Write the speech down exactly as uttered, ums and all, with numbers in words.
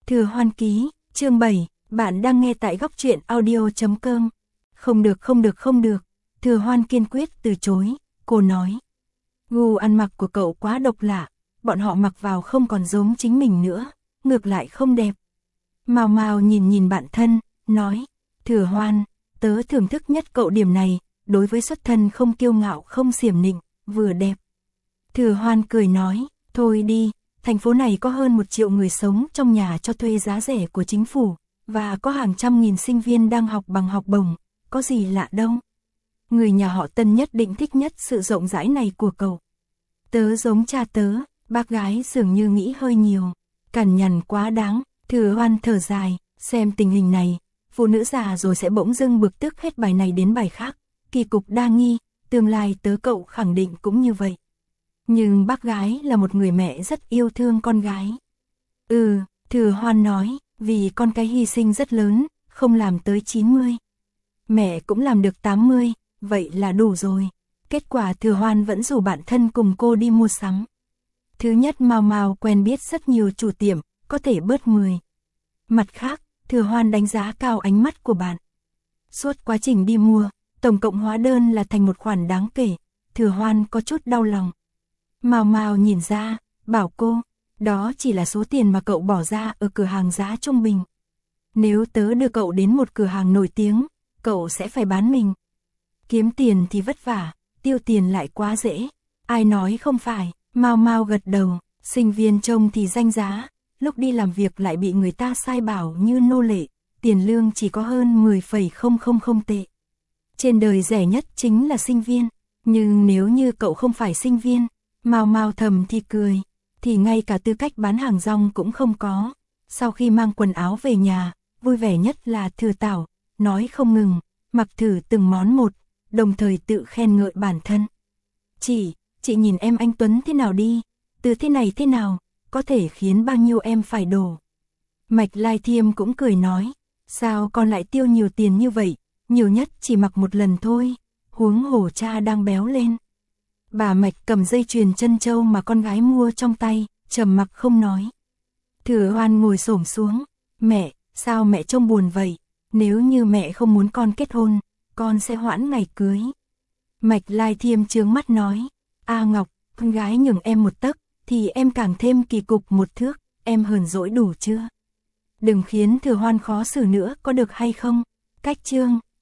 Thừa Hoan ký, chương bảy, bạn đang nghe tại góc truyện audio chấm com. Không được không được không được, Thừa Hoan kiên quyết từ chối, cô nói. Gu ăn mặc của cậu quá độc lạ, bọn họ mặc vào không còn giống chính mình nữa, ngược lại không đẹp. Mao Mao nhìn nhìn bạn thân, nói, Thừa Hoan, tớ thưởng thức nhất cậu điểm này, đối với xuất thân không kiêu ngạo không xiểm nịnh, vừa đẹp. Thừa Hoan cười nói, thôi đi, thành phố này có hơn một triệu người sống trong nhà cho thuê giá rẻ của chính phủ, và có hàng trăm nghìn sinh viên đang học bằng học bổng, có gì lạ đâu. Người nhà họ Tân nhất định thích nhất sự rộng rãi này của cậu. Tớ giống cha tớ, bác gái dường như nghĩ hơi nhiều, cằn nhằn quá đáng. Thừa Hoan thở dài, xem tình hình này, phụ nữ già rồi sẽ bỗng dưng bực tức hết bài này đến bài khác, kỳ cục đa nghi, tương lai tớ cậu khẳng định cũng như vậy. Nhưng bác gái là một người mẹ rất yêu thương con gái. Ừ, Thừa Hoan nói, vì con cái hy sinh rất lớn, không làm tới chín mươi. Mẹ cũng làm được tám mươi, vậy là đủ rồi. Kết quả Thừa Hoan vẫn rủ bạn thân cùng cô đi mua sắm. Thứ nhất, Mao Mao quen biết rất nhiều chủ tiệm, có thể bớt mười. Mặt khác, Thừa Hoan đánh giá cao ánh mắt của bạn. Suốt quá trình đi mua, tổng cộng hóa đơn là thành một khoản đáng kể, Thừa Hoan có chút đau lòng. Mao Mao nhìn ra, bảo cô, đó chỉ là số tiền mà cậu bỏ ra ở cửa hàng giá trung bình. Nếu tớ đưa cậu đến một cửa hàng nổi tiếng, cậu sẽ phải bán mình. Kiếm tiền thì vất vả, tiêu tiền lại quá dễ. Ai nói không phải, Mao Mao gật đầu, sinh viên trông thì danh giá, lúc đi làm việc lại bị người ta sai bảo như nô lệ, tiền lương chỉ có hơn mười phẩy không không không tệ. Trên đời rẻ nhất chính là sinh viên, nhưng nếu như cậu không phải sinh viên, Mao Mao thầm thì cười, thì ngay cả tư cách bán hàng rong cũng không có. Sau khi mang quần áo về nhà, vui vẻ nhất là Thừa Tảo, nói không ngừng, mặc thử từng món một, đồng thời tự khen ngợi bản thân. Chị, chị nhìn em anh Tuấn thế nào đi, từ thế này thế nào, có thể khiến bao nhiêu em phải đổ. Mạch Lai Thiêm cũng cười nói, sao con lại tiêu nhiều tiền như vậy, nhiều nhất chỉ mặc một lần thôi, huống hổ cha đang béo lên. Bà Mạch cầm dây chuyền chân châu mà con gái mua trong tay, trầm mặc không nói. Thừa Hoan ngồi xổm xuống, mẹ, sao mẹ trông buồn vậy, nếu như mẹ không muốn con kết hôn, con sẽ hoãn ngày cưới. Mạch Lai Thiêm trướng mắt nói, A Ngọc, con gái nhường em một tấc, thì em càng thêm kỳ cục một thước, em hờn dỗi đủ chưa? Đừng khiến Thừa Hoan khó xử nữa có được hay không? Cách chương